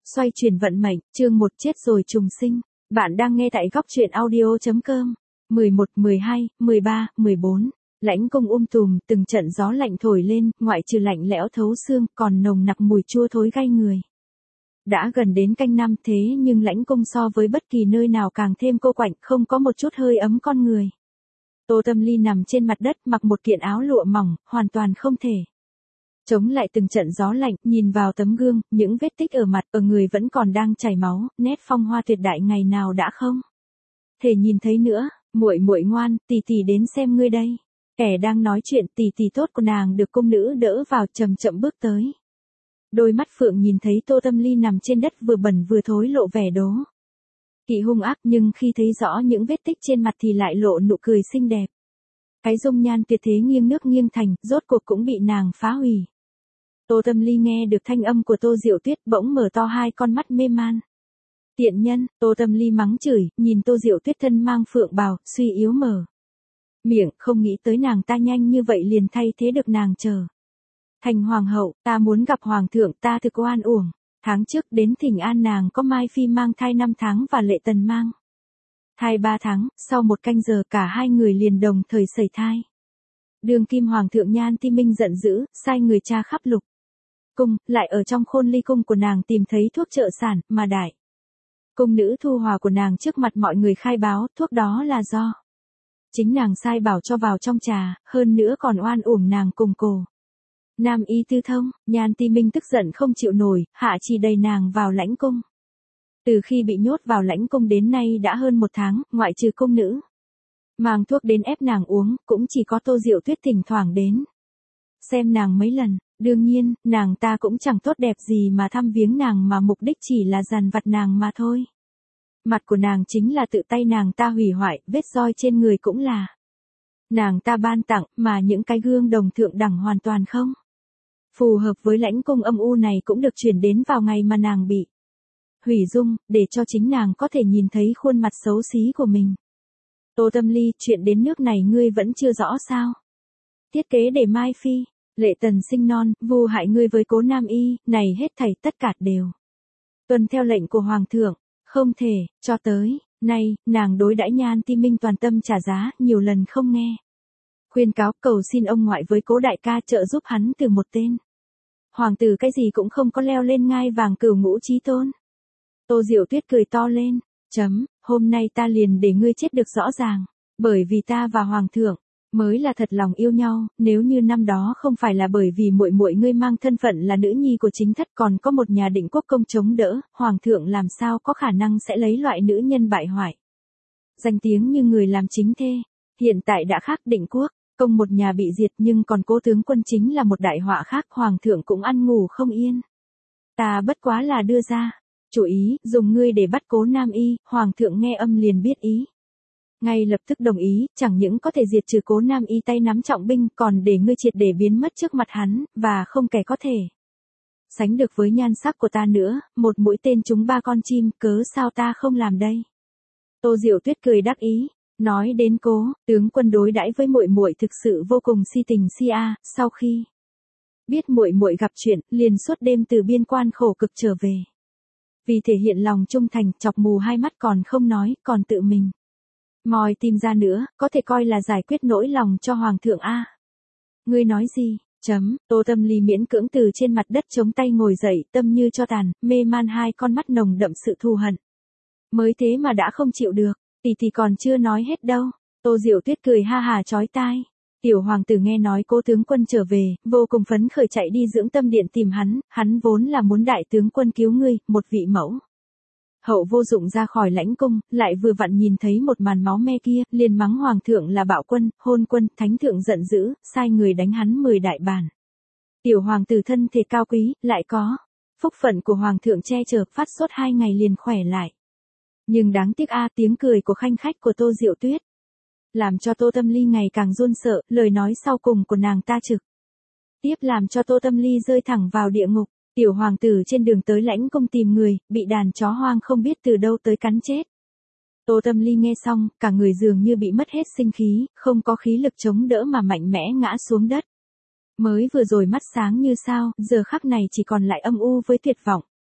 Xoay chuyển vận mệnh, chương 1 chết rồi trùng sinh. Bạn đang nghe tại góc truyện audio.com. 11, 12, 13, 14. Lãnh cung tùm, từng trận gió lạnh thổi lên, ngoại trừ lạnh lẽo thấu xương, còn nồng nặc mùi chua thối gai người. Đã gần đến canh năm thế nhưng lãnh cung so với bất kỳ nơi nào càng thêm cô quạnh, không có một chút hơi ấm con người. Tô Tâm Ly nằm trên mặt đất mặc một kiện áo lụa mỏng, hoàn toàn không thể chống lại từng trận gió lạnh, nhìn vào tấm gương, những vết tích ở mặt, ở người vẫn còn đang chảy máu, nét phong hoa tuyệt đại ngày nào đã không thể nhìn thấy nữa. Muội muội ngoan, tỷ tỷ đến xem ngươi đây. Kẻ đang nói chuyện tỷ tỷ tốt của nàng được cung nữ đỡ vào, chậm chậm bước tới. Đôi mắt phượng nhìn thấy Tô Tâm Ly nằm trên đất vừa bẩn vừa thối lộ vẻ đố kỵ hung ác, nhưng khi thấy rõ những vết tích trên mặt thì lại lộ nụ cười xinh đẹp. Cái dung nhan tuyệt thế nghiêng nước nghiêng thành, rốt cuộc cũng bị nàng phá hủy. Tô Tâm Ly nghe được thanh âm của Tô Diệu Tuyết bỗng mở to hai con mắt mê man. Tiện nhân, Tô Tâm Ly mắng chửi, nhìn Tô Diệu Tuyết thân mang phượng bào, suy yếu mở miệng, không nghĩ tới nàng ta nhanh như vậy liền thay thế được nàng trở thành hoàng hậu. Ta muốn gặp hoàng thượng, ta thực oan uổng. Tháng trước đến thỉnh an nàng có Mai Phi mang thai 5 tháng và Lệ Tần mang thai 3 tháng, sau một canh giờ cả hai người liền đồng thời sẩy thai. Đường kim hoàng thượng Nhan Ti Minh giận dữ, sai người tra khắp lục cung, lại ở trong khôn ly cung của nàng tìm thấy thuốc trợ sản, mà đại cung nữ Thu Hòa của nàng trước mặt mọi người khai báo, thuốc đó là do chính nàng sai bảo cho vào trong trà, hơn nữa còn oan uổng nàng cùng cổ nam y tư thông. Nhan Ti Minh tức giận không chịu nổi, hạ chỉ đầy nàng vào lãnh cung. Từ khi bị nhốt vào lãnh cung đến nay đã hơn 1 tháng, ngoại trừ cung nữ mang thuốc đến ép nàng uống, cũng chỉ có Tô Diệu Tuyết thỉnh thoảng đến xem nàng mấy lần. Đương nhiên, nàng ta cũng chẳng tốt đẹp gì mà thăm viếng nàng, mà mục đích chỉ là dằn vặt nàng mà thôi. Mặt của nàng chính là tự tay nàng ta hủy hoại, vết roi trên người cũng là nàng ta ban tặng, mà những cái gương đồng thượng đẳng hoàn toàn không phù hợp với lãnh cung âm u này cũng được chuyển đến vào ngày mà nàng bị hủy dung, để cho chính nàng có thể nhìn thấy khuôn mặt xấu xí của mình. Tô Tâm Ly, chuyện đến nước này ngươi vẫn chưa rõ sao? Thiết kế để Mai Phi, Lệ Tần sinh non, vu hại ngươi với Cố Nam Y, này hết thảy tất cả đều tuân theo lệnh của hoàng thượng, không thể. Cho tới nay, nàng đối đãi Nhan Ti Minh toàn tâm trả giá, nhiều lần không nghe khuyên cáo, cầu xin ông ngoại với Cố đại ca trợ giúp hắn từ một tên hoàng tử cái gì cũng không có leo lên ngai vàng cửu ngũ chí tôn. Tô Diệu Tuyết cười to lên, hôm nay ta liền để ngươi chết được rõ ràng, bởi vì ta và hoàng thượng mới là thật lòng yêu nhau. Nếu như năm đó không phải là bởi vì muội muội ngươi mang thân phận là nữ nhi của chính thất, còn có một nhà Định Quốc công chống đỡ, hoàng thượng làm sao có khả năng sẽ lấy loại nữ nhân bại hoại danh tiếng như người làm chính thê. Hiện tại đã khác, Định Quốc công một nhà bị diệt, nhưng còn Cố tướng quân chính là một đại họa khác, hoàng thượng cũng ăn ngủ không yên. Ta bất quá là đưa ra chủ ý, dùng ngươi để bắt Cố Nam Y, hoàng thượng nghe âm liền biết ý. Ngay lập tức đồng ý, chẳng những có thể diệt trừ Cố Nam Y tay nắm trọng binh, còn để ngươi triệt để biến mất trước mặt hắn, và không kẻ có thể sánh được với nhan sắc của ta nữa, một mũi tên trúng 3 con chim, cớ sao ta không làm đây? Tô Diệu Tuyết cười đắc ý, nói đến Cố tướng quân đối đãi với muội muội thực sự vô cùng si tình si a. Sau khi biết muội muội gặp chuyện, liền suốt đêm từ biên quan khổ cực trở về. Vì thể hiện lòng trung thành, chọc mù hai mắt còn không nói, còn tự mình moi tìm ra nữa, có thể coi là giải quyết nỗi lòng cho hoàng thượng a. Ngươi nói gì? Tô Tâm Ly miễn cưỡng từ trên mặt đất chống tay ngồi dậy, tâm như cho tàn, mê man, hai con mắt nồng đậm sự thù hận. Mới thế mà đã không chịu được, tỷ còn chưa nói hết đâu. Tô Diệu Tuyết cười ha hà chói tai. Tiểu hoàng tử nghe nói Cố tướng quân trở về, vô cùng phấn khởi chạy đi dưỡng tâm điện tìm hắn vốn là muốn đại tướng quân cứu ngươi, một vị mẫu hậu vô dụng ra khỏi lãnh cung, lại vừa vặn nhìn thấy một màn máu me kia, liền mắng hoàng thượng là bạo quân, hôn quân. Thánh thượng giận dữ, sai người đánh hắn 10 đại bản. Tiểu hoàng tử thân thể cao quý, lại có phúc phận của hoàng thượng che chở, phát sốt 2 ngày liền khỏe lại. Nhưng đáng tiếc tiếng cười của khanh khách của Tô Diệu Tuyết làm cho Tô Tâm Ly ngày càng run sợ, lời nói sau cùng của nàng ta trực tiếp làm cho Tô Tâm Ly rơi thẳng vào địa ngục. Tiểu hoàng tử trên đường tới lãnh cung tìm người, bị đàn chó hoang không biết từ đâu tới cắn chết. Tô Tâm Ly nghe xong, cả người dường như bị mất hết sinh khí, không có khí lực chống đỡ mà mạnh mẽ ngã xuống đất. Mới vừa rồi mắt sáng như sao, giờ khắc này chỉ còn lại âm u với tuyệt vọng.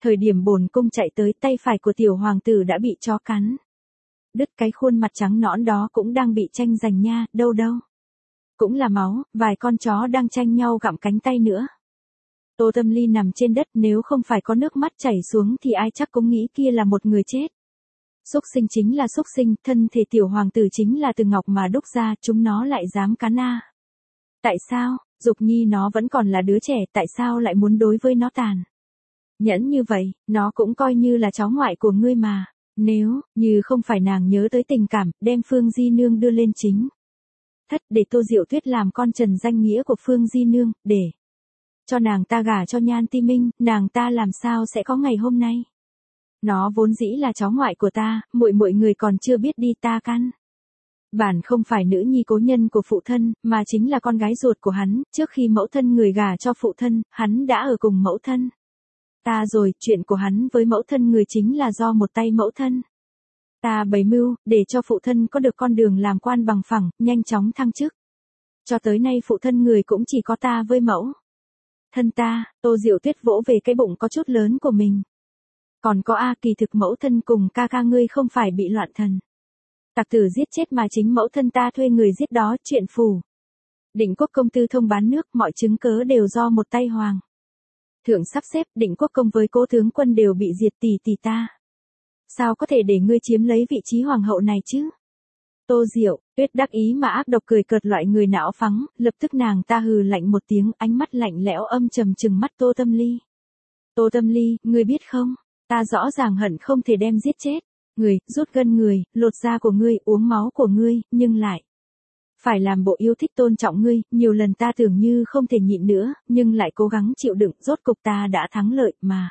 Thời điểm bổn cung chạy tới, tay phải của tiểu hoàng tử đã bị chó cắn. Đứt, cái khuôn mặt trắng nõn đó cũng đang bị tranh giành nha, đâu đâu. Cũng là máu, vài con chó đang tranh nhau gặm cánh tay nữa. Tô Tâm Ly nằm trên đất, nếu không phải có nước mắt chảy xuống thì ai chắc cũng nghĩ kia là một người chết. Xúc sinh chính là xúc sinh, thân thể tiểu hoàng tử chính là từ ngọc mà đúc ra, chúng nó lại dám cắn a. Tại sao, Dục Nhi nó vẫn còn là đứa trẻ, tại sao lại muốn đối với nó tàn nhẫn như vậy, nó cũng coi như là cháu ngoại của ngươi mà. Nếu như không phải nàng nhớ tới tình cảm, đem Phương Di Nương đưa lên chính thất để Tô Diệu Tuyết làm con trần danh nghĩa của Phương Di Nương, để cho nàng ta gả cho Nhan Ti Minh, nàng ta làm sao sẽ có ngày hôm nay. Nó vốn dĩ là cháu ngoại của ta, muội người còn chưa biết đi, ta căn bản không phải nữ nhi cố nhân của phụ thân, mà chính là con gái ruột của hắn, trước khi mẫu thân người gả cho phụ thân, hắn đã ở cùng mẫu thân ta rồi, chuyện của hắn với mẫu thân người chính là do một tay mẫu thân ta bày mưu, để cho phụ thân có được con đường làm quan bằng phẳng, nhanh chóng thăng chức. Cho tới nay phụ thân người cũng chỉ có ta với mẫu thân ta. Tô Diệu Tuyết vỗ về cái bụng có chút lớn của mình. Còn có kỳ thực mẫu thân cùng ca ca ngươi không phải bị loạn thần tặc tử giết chết mà chính mẫu thân ta thuê người giết đó, chuyện phủ Định Quốc công tư thông bán nước, mọi chứng cớ đều do một tay hoàng thượng sắp xếp. Định Quốc công với Cố tướng quân đều bị diệt, tỷ ta sao có thể để ngươi chiếm lấy vị trí hoàng hậu này chứ? Tô Diệu Tuyết đắc ý mà ác độc cười cợt, loại người não phắng. Lập tức nàng ta hừ lạnh một tiếng, ánh mắt lạnh lẽo âm trầm trừng mắt Tô Tâm Ly. Tô Tâm Ly, ngươi biết không, ta rõ ràng hận không thể đem giết chết người, rút gân người, lột da của ngươi, uống máu của ngươi, nhưng lại phải làm bộ yêu thích tôn trọng ngươi. Nhiều lần ta tưởng như không thể nhịn nữa, nhưng lại cố gắng chịu đựng, rốt cục ta đã thắng lợi mà.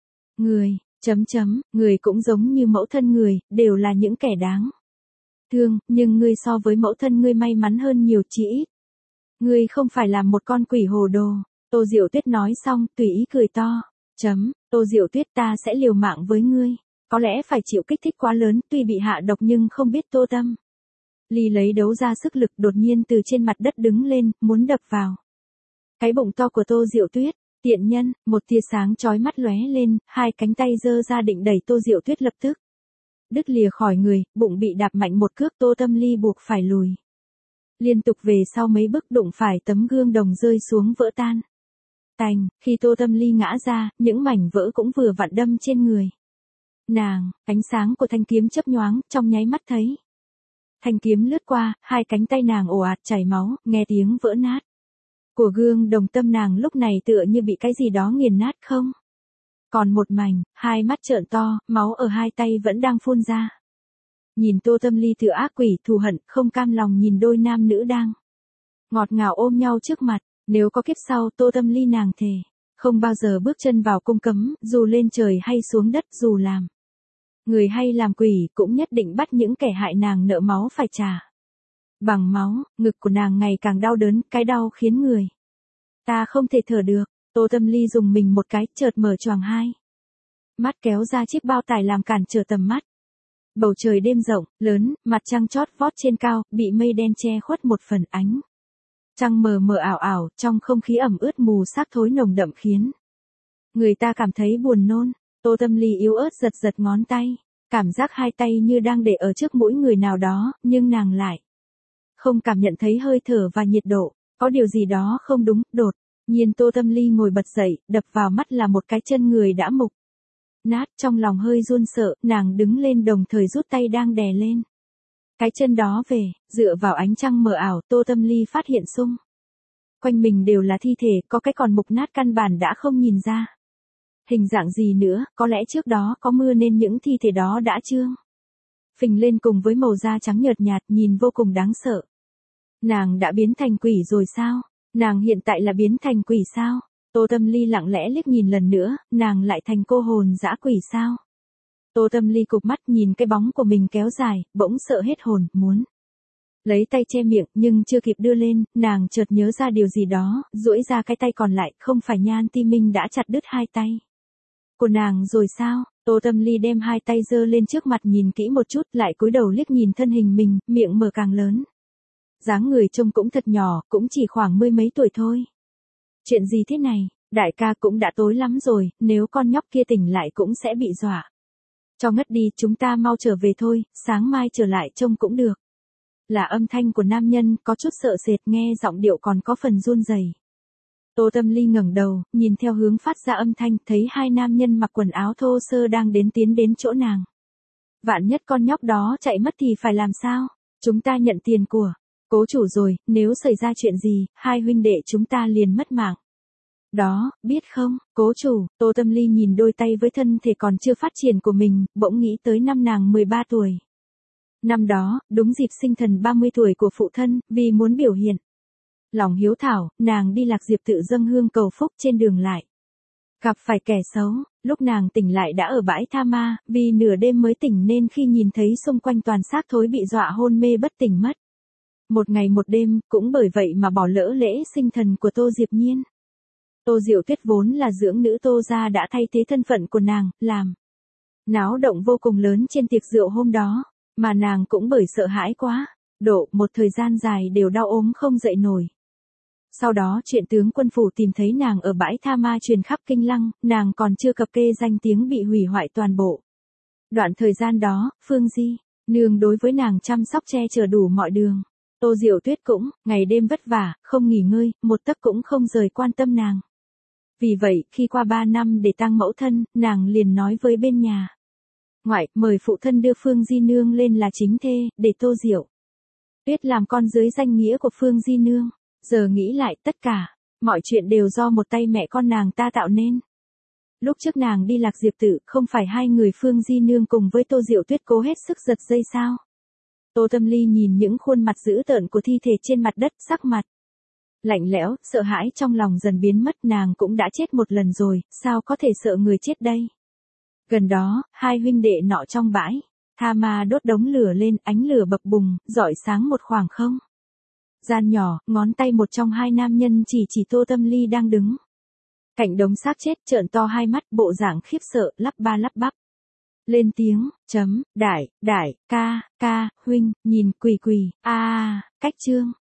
Người cũng giống như mẫu thân người, đều là những kẻ đáng thương, nhưng ngươi so với mẫu thân ngươi may mắn hơn nhiều, chỉ ít ngươi không phải là một con quỷ hồ đồ. Tô Diệu Tuyết nói xong, tùy ý cười to. Tô Diệu Tuyết, ta sẽ liều mạng với ngươi. Có lẽ phải chịu kích thích quá lớn, tuy bị hạ độc nhưng không biết Tô Tâm Ly lấy đấu ra sức lực, đột nhiên từ trên mặt đất đứng lên, muốn đập vào cái bụng to của Tô Diệu Tuyết. Tiện nhân, một tia sáng chói mắt lóe lên, hai cánh tay giơ ra định đẩy Tô Diệu Tuyết, lập tức đứt lìa khỏi người, bụng bị đạp mạnh một cước, Tô Tâm Ly buộc phải lùi liên tục về sau mấy bước, đụng phải tấm gương đồng rơi xuống vỡ tan tành. Khi Tô Tâm Ly ngã ra, những mảnh vỡ cũng vừa vặn đâm trên người nàng. Ánh sáng của thanh kiếm chớp nhoáng, trong nháy mắt thấy thanh kiếm lướt qua, hai cánh tay nàng ồ ạt chảy máu, nghe tiếng vỡ nát của gương đồng, tâm nàng lúc này tựa như bị cái gì đó nghiền nát không còn một mảnh, hai mắt trợn to, máu ở hai tay vẫn đang phun ra. Nhìn Tô Tâm Ly tựa ác quỷ, thù hận, không cam lòng nhìn đôi nam nữ đang ngọt ngào ôm nhau trước mặt. Nếu có kiếp sau, Tô Tâm Ly nàng thề không bao giờ bước chân vào cung cấm, dù lên trời hay xuống đất, dù làm người hay làm quỷ, cũng nhất định bắt những kẻ hại nàng nợ máu phải trả bằng máu. Ngực của nàng ngày càng đau đớn, cái đau khiến người ta không thể thở được. Tô Tâm Ly dùng mình một cái, chợt mở choàng hai mắt, kéo ra chiếc bao tải làm cản trở tầm mắt. Bầu trời đêm rộng, lớn, mặt trăng chót vót trên cao, bị mây đen che khuất một phần, ánh trăng mờ mờ ảo ảo, trong không khí ẩm ướt mù xác thối nồng đậm khiến người ta cảm thấy buồn nôn. Tô Tâm Ly yếu ớt giật giật ngón tay, cảm giác hai tay như đang để ở trước mũi người nào đó, nhưng nàng lại không cảm nhận thấy hơi thở và nhiệt độ. Có điều gì đó không đúng. Đột nhiên Tô Tâm Ly ngồi bật dậy, đập vào mắt là một cái chân người đã mục nát. Trong lòng hơi run sợ, nàng đứng lên đồng thời rút tay đang đè lên cái chân đó về. Dựa vào ánh trăng mờ ảo, Tô Tâm Ly phát hiện xung quanh mình đều là thi thể, có cái còn mục nát căn bản đã không nhìn ra hình dạng gì nữa. Có lẽ trước đó có mưa nên những thi thể đó đã trương phình lên, cùng với màu da trắng nhợt nhạt, nhìn vô cùng đáng sợ. Nàng đã biến thành quỷ rồi sao? Nàng hiện tại là biến thành quỷ sao? Tô Tâm Ly lặng lẽ liếc nhìn lần nữa, nàng lại thành cô hồn dã quỷ sao? Tô Tâm Ly cụp mắt nhìn cái bóng của mình kéo dài, bỗng sợ hết hồn, muốn lấy tay che miệng, nhưng chưa kịp đưa lên, nàng chợt nhớ ra điều gì đó, duỗi ra cái tay còn lại. Không phải Nhan Ti Minh đã chặt đứt hai tay của nàng rồi sao? Tô Tâm Ly đem hai tay giơ lên trước mặt nhìn kỹ một chút, lại cúi đầu liếc nhìn thân hình mình, miệng mở càng lớn. Dáng người trông cũng thật nhỏ, cũng chỉ khoảng 10 mấy tuổi thôi. Chuyện gì thế này? Đại ca cũng đã tối lắm rồi, nếu con nhóc kia tỉnh lại cũng sẽ bị dọa. Cho ngất đi, chúng ta mau trở về thôi, sáng mai trở lại trông cũng được. Là âm thanh của nam nhân, có chút sợ sệt, nghe giọng điệu còn có phần run rẩy. Tô Tâm Ly ngẩng đầu, nhìn theo hướng phát ra âm thanh, thấy hai nam nhân mặc quần áo thô sơ đang tiến đến chỗ nàng. Vạn nhất con nhóc đó chạy mất thì phải làm sao? Chúng ta nhận tiền của cố chủ rồi, nếu xảy ra chuyện gì, hai huynh đệ chúng ta liền mất mạng. Đó, biết không, cố chủ, Tô Tâm Ly nhìn đôi tay với thân thể còn chưa phát triển của mình, bỗng nghĩ tới năm nàng 13 tuổi. Năm đó, đúng dịp sinh thần 30 tuổi của phụ thân, vì muốn biểu hiện lòng hiếu thảo, nàng đi Lạc Diệp tự dâng hương cầu phúc trên đường lại. Gặp phải kẻ xấu, lúc nàng tỉnh lại đã ở bãi tha ma, vì nửa đêm mới tỉnh nên khi nhìn thấy xung quanh toàn xác thối bị dọa hôn mê bất tỉnh mất. Một ngày một đêm, cũng bởi vậy mà bỏ lỡ lễ sinh thần của Tô Diệp Nhiên. Tô Diệu Tuyết vốn là dưỡng nữ Tô gia đã thay thế thân phận của nàng, làm náo động vô cùng lớn trên tiệc rượu hôm đó, mà nàng cũng bởi sợ hãi quá, một thời gian dài đều đau ốm không dậy nổi. Sau đó chuyện tướng quân phủ tìm thấy nàng ở bãi tha ma truyền khắp kinh lăng, nàng còn chưa cập kê danh tiếng bị hủy hoại toàn bộ. Đoạn thời gian đó, Phương Di nương đối với nàng chăm sóc che chở đủ mọi đường. Tô Diệu Tuyết cũng, ngày đêm vất vả, không nghỉ ngơi, một tấc cũng không rời quan tâm nàng. Vì vậy, khi qua 3 năm để tang mẫu thân, nàng liền nói với bên nhà ngoại, mời phụ thân đưa Phương Di nương lên là chính thê, để Tô Diệu Tuyết làm con dưới danh nghĩa của Phương Di nương. Giờ nghĩ lại, tất cả mọi chuyện đều do một tay mẹ con nàng ta tạo nên. Lúc trước nàng đi Lạc Diệp tự, không phải hai người Phương Di nương cùng với Tô Diệu Tuyết cố hết sức giật dây sao? Tô Tâm Ly nhìn những khuôn mặt dữ tợn của thi thể trên mặt đất, sắc mặt lạnh lẽo, sợ hãi trong lòng dần biến mất, nàng cũng đã chết một lần rồi, sao có thể sợ người chết đây? Gần đó, hai huynh đệ nọ trong bãi tha ma đốt đống lửa lên, ánh lửa bập bùng, rọi sáng một khoảng không gian nhỏ, ngón tay một trong hai nam nhân chỉ Tô Tâm Ly đang đứng cạnh đống xác chết, trợn to hai mắt, bộ dạng khiếp sợ, lắp ba lắp bắp lên tiếng, đại ca, huynh, nhìn quỳ, cách chương.